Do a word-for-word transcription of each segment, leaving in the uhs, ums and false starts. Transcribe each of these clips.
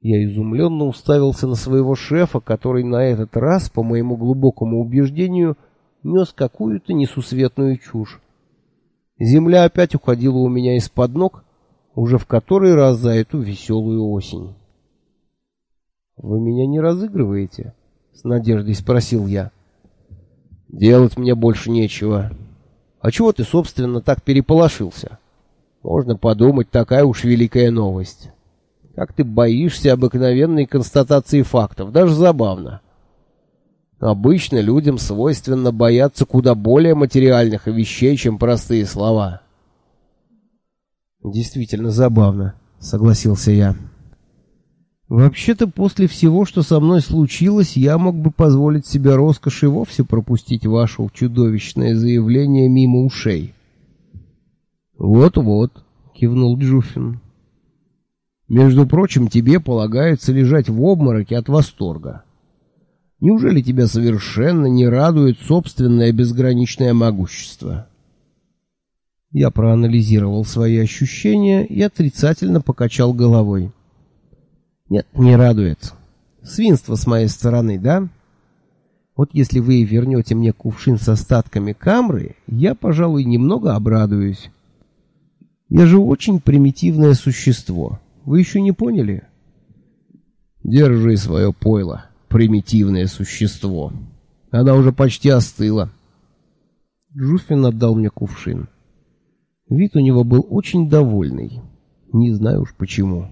Я изумленно уставился на своего шефа, который на этот раз, по моему глубокому убеждению, нес какую-то несусветную чушь. Земля опять уходила у меня из-под ног, уже в который раз за эту веселую осень. «Вы меня не разыгрываете?» — с надеждой спросил я. «Делать мне больше нечего. А чего ты, собственно, так переполошился? Можно подумать, такая уж великая новость. Как ты боишься обыкновенной констатации фактов, даже забавно. Обычно людям свойственно бояться куда более материальных вещей, чем простые слова». «Действительно забавно», — согласился я. «Вообще-то, после всего, что со мной случилось, я мог бы позволить себе роскошь и вовсе пропустить ваше чудовищное заявление мимо ушей». «Вот-вот», — кивнул Джуффин. «Между прочим, тебе полагается лежать в обмороке от восторга. Неужели тебя совершенно не радует собственное безграничное могущество?» Я проанализировал свои ощущения и отрицательно покачал головой. «Нет, не радует. Свинство с моей стороны, да? Вот если вы вернете мне кувшин с остатками камры, я, пожалуй, немного обрадуюсь. Я же очень примитивное существо. Вы еще не поняли?» «Держи свое пойло, примитивное существо. Она уже почти остыла». Джуффин отдал мне кувшин. Вид у него был очень довольный. Не знаю уж почему.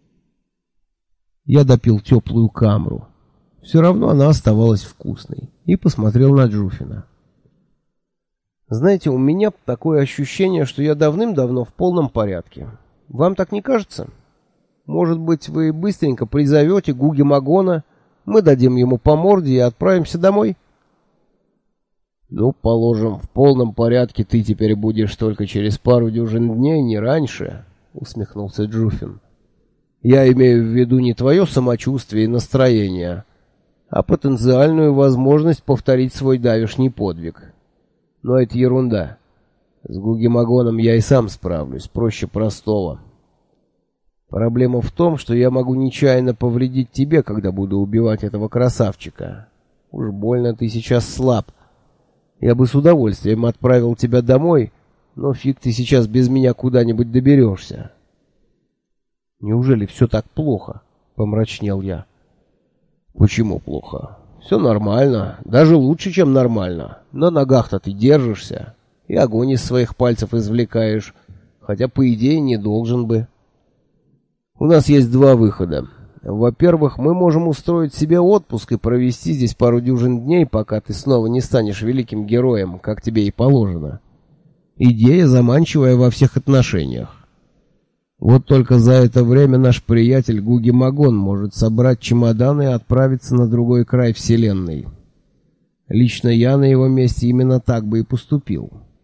Я допил теплую камру. Все равно она оставалась вкусной. И посмотрел на Джуффина. «Знаете, у меня такое ощущение, что я давным-давно в полном порядке. Вам так не кажется? Может быть, вы быстренько призовете Гуги Магона, мы дадим ему по морде и отправимся домой?» «Ну, положим, в полном порядке ты теперь будешь только через пару дюжин дней, не раньше», — усмехнулся Джуффин. «Я имею в виду не твое самочувствие и настроение, а потенциальную возможность повторить свой давешний подвиг. Но это ерунда. С Гуги-Магоном я и сам справлюсь, проще простого. Проблема в том, что я могу нечаянно повредить тебе, когда буду убивать этого красавчика. Уж больно ты сейчас слаб. Я бы с удовольствием отправил тебя домой, но фиг ты сейчас без меня куда-нибудь доберешься». «Неужели все так плохо?» — помрачнел я. «Почему плохо? Все нормально, даже лучше, чем нормально. На ногах-то ты держишься и огонь из своих пальцев извлекаешь, хотя, по идее, не должен бы. У нас есть два выхода. Во-первых, мы можем устроить себе отпуск и провести здесь пару дюжин дней, пока ты снова не станешь великим героем, как тебе и положено. Идея заманчивая во всех отношениях. Вот только за это время наш приятель Гуги Магон может собрать чемоданы и отправиться на другой край вселенной. Лично я на его месте именно так бы и поступил».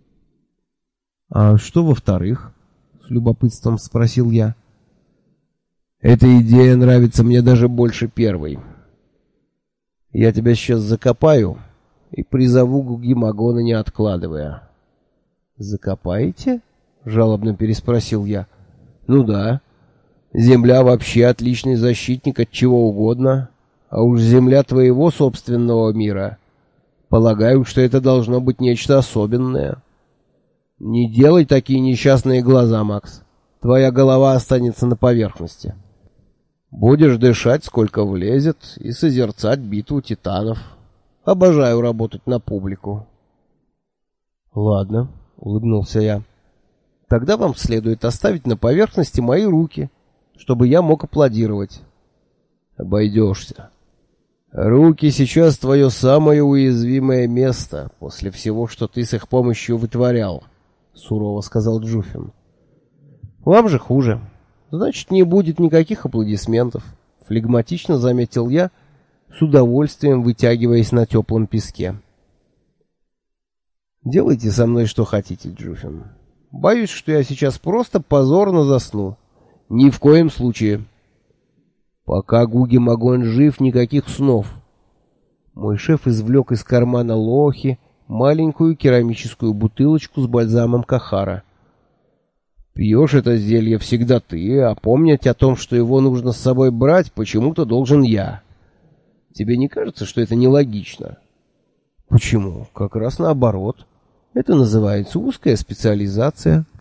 «А что во-вторых?» — с любопытством спросил я. «Эта идея нравится мне даже больше первой. Я тебя сейчас закопаю и призову Гуги Магона, не откладывая». «Закопаете?» — жалобно переспросил я. «Ну да. Земля вообще отличный защитник от чего угодно, а уж земля твоего собственного мира. Полагаю, что это должно быть нечто особенное. Не делай такие несчастные глаза, Макс. Твоя голова останется на поверхности. Будешь дышать, сколько влезет, и созерцать битву титанов. Обожаю работать на публику». «Ладно», — улыбнулся я. «Тогда вам следует оставить на поверхности мои руки, чтобы я мог аплодировать». «Обойдешься. Руки сейчас твое самое уязвимое место после всего, что ты с их помощью вытворял», — сурово сказал Джуффин. «Вам же хуже. Значит, не будет никаких аплодисментов», — флегматично заметил я, с удовольствием вытягиваясь на теплом песке. «Делайте со мной что хотите, Джуффин. Боюсь, что я сейчас просто позорно засну». «Ни в коем случае. Пока Гуги Магон жив, никаких снов». Мой шеф извлек из кармана лохи маленькую керамическую бутылочку с бальзамом Кахара. Пьешь это зелье всегда ты, а помнить о том, что его нужно с собой брать, почему-то должен я. Тебе не кажется, что это нелогично? Почему? Как раз наоборот. Это называется узкая специализация.